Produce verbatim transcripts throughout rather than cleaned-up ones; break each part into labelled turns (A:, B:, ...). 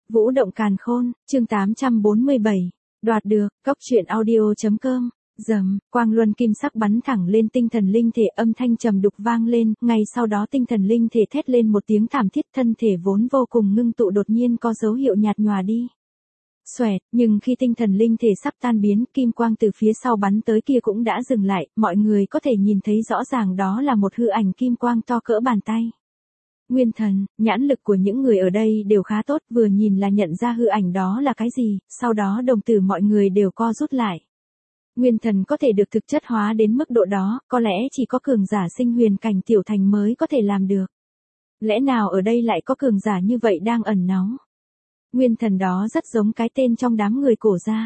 A: Vũ động càn khôn, chương tám trăm bốn mươi bảy. Đoạt được, cốc truyện audio.com. Rầm, quang luân kim sắc bắn thẳng lên tinh thần linh thể, âm thanh trầm đục vang lên, ngay sau đó tinh thần linh thể thét lên một tiếng thảm thiết, thân thể vốn vô cùng ngưng tụ đột nhiên có dấu hiệu nhạt nhòa đi. Xoẹt, nhưng khi tinh thần linh thể sắp tan biến, kim quang từ phía sau bắn tới kia cũng đã dừng lại, mọi người có thể nhìn thấy rõ ràng đó là một hư ảnh kim quang to cỡ bàn tay. Nguyên thần, nhãn lực của những người ở đây đều khá tốt, vừa nhìn là nhận ra hư ảnh đó là cái gì, sau đó đồng tử mọi người đều co rút lại. Nguyên thần có thể được thực chất hóa đến mức độ đó, có lẽ chỉ có cường giả sinh huyền cảnh tiểu thành mới có thể làm được. Lẽ nào ở đây lại có cường giả như vậy đang ẩn náu? Nguyên thần đó rất giống cái tên trong đám người cổ gia.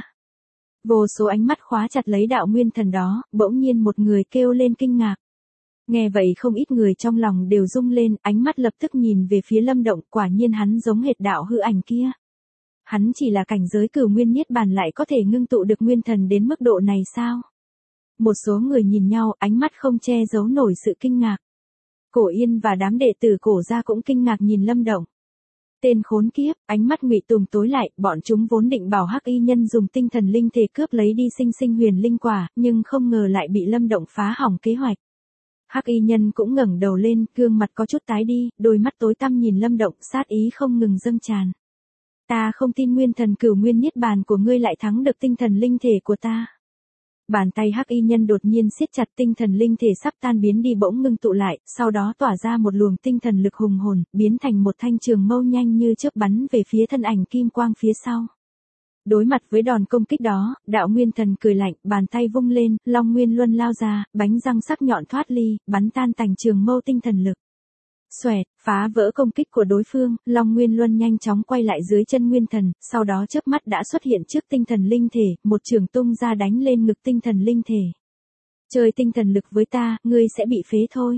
A: Vô số ánh mắt khóa chặt lấy đạo nguyên thần đó, bỗng nhiên một người kêu lên kinh ngạc. Nghe vậy không ít người trong lòng đều rung lên, ánh mắt lập tức nhìn về phía Lâm Động, quả nhiên hắn giống hệt đạo hư ảnh kia. Hắn chỉ là cảnh giới cửu nguyên niết bàn lại có thể ngưng tụ được nguyên thần đến mức độ này sao? Một số người nhìn nhau, ánh mắt không che giấu nổi sự kinh ngạc. Cổ Yên và đám đệ tử cổ gia cũng kinh ngạc nhìn Lâm Động. Tên khốn kiếp, ánh mắt Ngụy Tùng tối lại, bọn chúng vốn định bảo Hắc Y Nhân dùng tinh thần linh thể cướp lấy đi sinh sinh huyền linh quả, nhưng không ngờ lại bị Lâm Động phá hỏng kế hoạch. Hắc Y Nhân cũng ngẩng đầu lên, gương mặt có chút tái đi, đôi mắt tối tăm nhìn Lâm Động, sát ý không ngừng dâng tràn. Ta không tin nguyên thần cửu nguyên niết bàn của ngươi lại thắng được tinh thần linh thể của ta. Bàn tay Hắc Y Nhân đột nhiên siết chặt, tinh thần linh thể sắp tan biến đi bỗng ngưng tụ lại, sau đó tỏa ra một luồng tinh thần lực hùng hồn, biến thành một thanh trường mâu nhanh như chớp bắn về phía thân ảnh kim quang phía sau. Đối mặt với đòn công kích đó, đạo nguyên thần cười lạnh, bàn tay vung lên, long nguyên luân lao ra, bánh răng sắc nhọn thoát ly, bắn tan tành trường mâu tinh thần lực. Xoẹt, phá vỡ công kích của đối phương, long nguyên luân nhanh chóng quay lại dưới chân nguyên thần, sau đó chớp mắt đã xuất hiện trước tinh thần linh thể, một trường tung ra đánh lên ngực tinh thần linh thể. Chơi tinh thần lực với ta, ngươi sẽ bị phế thôi.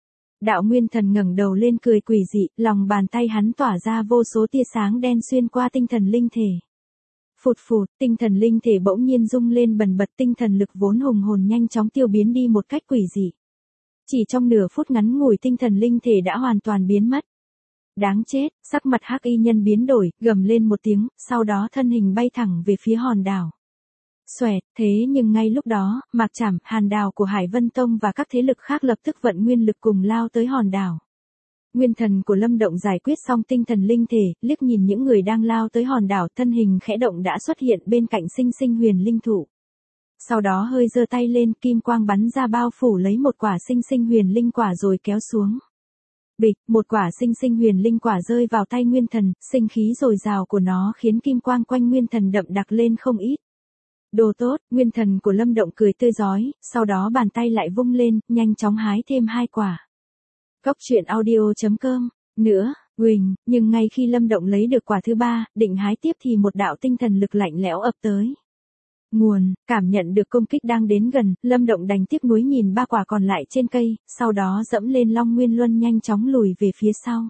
A: Đạo nguyên thần ngẩng đầu lên cười quỷ dị, lòng bàn tay hắn tỏa ra vô số tia sáng đen xuyên qua tinh thần linh thể. Phụt phụt, tinh thần linh thể bỗng nhiên rung lên bần bật, tinh thần lực vốn hùng hồn nhanh chóng tiêu biến đi một cách quỷ dị. Chỉ trong nửa phút ngắn ngủi tinh thần linh thể đã hoàn toàn biến mất. Đáng chết, sắc mặt Hắc Y Nhân biến đổi, gầm lên một tiếng, sau đó thân hình bay thẳng về phía hòn đảo. Xoẹt, thế nhưng ngay lúc đó, Mạc Trảm, Hàn Đào của Hải Vân Tông và các thế lực khác lập tức vận nguyên lực cùng lao tới hòn đảo. Nguyên thần của Lâm Động giải quyết xong tinh thần linh thể, liếc nhìn những người đang lao tới hòn đảo, thân hình khẽ động đã xuất hiện bên cạnh sinh sinh huyền linh thụ. Sau đó hơi giơ tay lên, kim quang bắn ra bao phủ lấy một quả sinh sinh huyền linh quả rồi kéo xuống. Bịch, một quả sinh sinh huyền linh quả rơi vào tay nguyên thần, sinh khí dồi dào của nó khiến kim quang quanh nguyên thần đậm đặc lên không ít. Đồ tốt, nguyên thần của Lâm Động cười tươi rói, sau đó bàn tay lại vung lên, nhanh chóng hái thêm hai quả. Cốc truyện audio.com. Nữa, Quỳnh, nhưng ngay khi Lâm Động lấy được quả thứ ba, định hái tiếp thì một đạo tinh thần lực lạnh lẽo ập tới. Nguồn, cảm nhận được công kích đang đến gần, Lâm Động đành tiếc nuối nhìn ba quả còn lại trên cây, sau đó dẫm lên long nguyên luân nhanh chóng lùi về phía sau.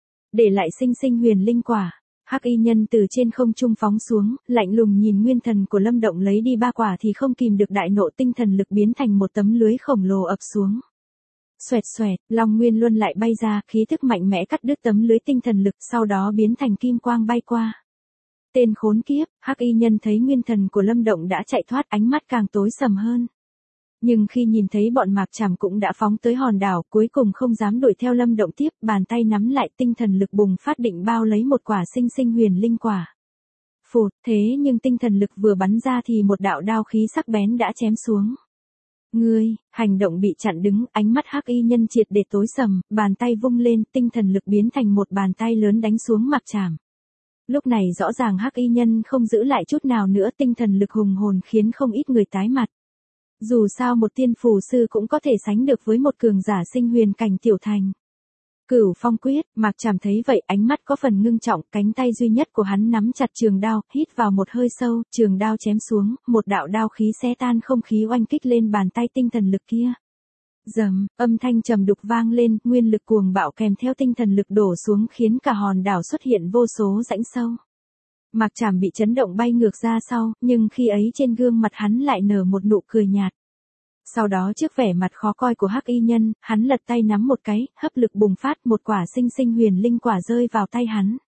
A: Để lại sinh sinh huyền linh quả, Hắc Y Nhân từ trên không trung phóng xuống, lạnh lùng nhìn nguyên thần của Lâm Động lấy đi ba quả thì không kìm được đại nộ, tinh thần lực biến thành một tấm lưới khổng lồ ập xuống. Xoẹt xoẹt, long nguyên luân lại bay ra, khí thức mạnh mẽ cắt đứt tấm lưới tinh thần lực, sau đó biến thành kim quang bay qua. Tên khốn kiếp, Hắc Y Nhân thấy nguyên thần của Lâm Động đã chạy thoát, ánh mắt càng tối sầm hơn. Nhưng khi nhìn thấy bọn Mạc Trảm cũng đã phóng tới hòn đảo, cuối cùng không dám đuổi theo Lâm Động tiếp, bàn tay nắm lại, tinh thần lực bùng phát định bao lấy một quả sinh sinh huyền linh quả. Phụt, thế nhưng tinh thần lực vừa bắn ra thì một đạo đao khí sắc bén đã chém xuống. Ngươi, hành động bị chặn đứng, ánh mắt Hắc Y Nhân triệt để tối sầm, bàn tay vung lên, tinh thần lực biến thành một bàn tay lớn đánh xuống Mạc Trảm. Lúc này rõ ràng Hắc Y Nhân không giữ lại chút nào nữa, tinh thần lực hùng hồn khiến không ít người tái mặt. Dù sao một tiên phù sư cũng có thể sánh được với một cường giả sinh huyền cảnh tiểu thành. Cửu phong quyết, Mạc Trảm thấy vậy ánh mắt có phần ngưng trọng, cánh tay duy nhất của hắn nắm chặt trường đao, hít vào một hơi sâu, trường đao chém xuống, một đạo đao khí xé tan không khí oanh kích lên bàn tay tinh thần lực kia. Rầm, âm thanh trầm đục vang lên, nguyên lực cuồng bạo kèm theo tinh thần lực đổ xuống khiến cả hòn đảo xuất hiện vô số rãnh sâu. Mạc Trảm bị chấn động bay ngược ra sau, nhưng khi ấy trên gương mặt hắn lại nở một nụ cười nhạt. Sau đó trước vẻ mặt khó coi của Hắc Y Nhân, hắn lật tay nắm một cái, hấp lực bùng phát, một quả sinh sinh huyền linh quả rơi vào tay hắn.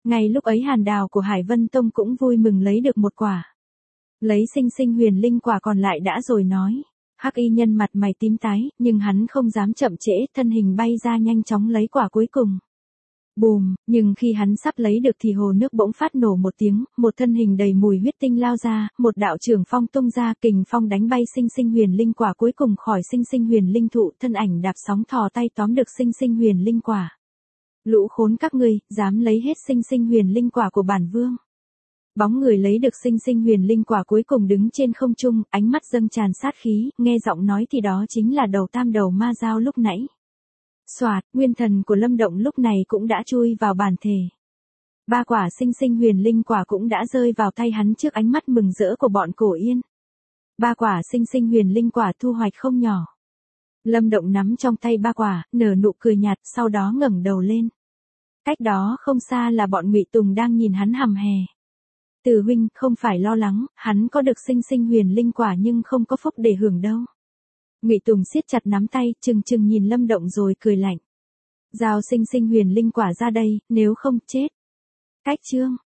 A: Ngay lúc ấy Hàn Đào của Hải Vân Tông cũng vui mừng lấy được một quả. Lấy sinh sinh huyền linh quả còn lại đã rồi nói. Hắc y nhân mặt mày tím tái, nhưng hắn không dám chậm trễ, thân hình bay ra nhanh chóng lấy quả cuối cùng. Bùm, nhưng khi hắn sắp lấy được thì hồ nước bỗng phát nổ một tiếng, một thân hình đầy mùi huyết tinh lao ra, một đạo trưởng phong tung ra, kình phong đánh bay sinh sinh huyền linh quả cuối cùng khỏi sinh sinh huyền linh thụ, thân ảnh đạp sóng thò tay tóm được sinh sinh huyền linh quả. Lũ khốn các ngươi, dám lấy hết sinh sinh huyền linh quả của bản vương. Bóng người lấy được sinh sinh huyền linh quả cuối cùng đứng trên không trung, ánh mắt dâng tràn sát khí, nghe giọng nói thì đó chính là đầu tam đầu ma dao lúc nãy. Soạt, nguyên thần của Lâm Động lúc này cũng đã chui vào bản thể. Ba quả sinh sinh huyền linh quả cũng đã rơi vào tay hắn trước ánh mắt mừng rỡ của bọn Cổ Yên. Ba quả sinh sinh huyền linh quả thu hoạch không nhỏ. Lâm Động nắm trong tay ba quả, nở nụ cười nhạt, sau đó ngẩng đầu lên. Cách đó không xa là bọn Ngụy Tùng đang nhìn hắn hằm hè. Từ huynh, không phải lo lắng, hắn có được sinh sinh huyền linh quả nhưng không có phúc để hưởng đâu. Ngụy Tùng siết chặt nắm tay, chừng chừng nhìn Lâm Động rồi cười lạnh. Giao sinh sinh huyền linh quả ra đây, nếu không chết. Cách chương.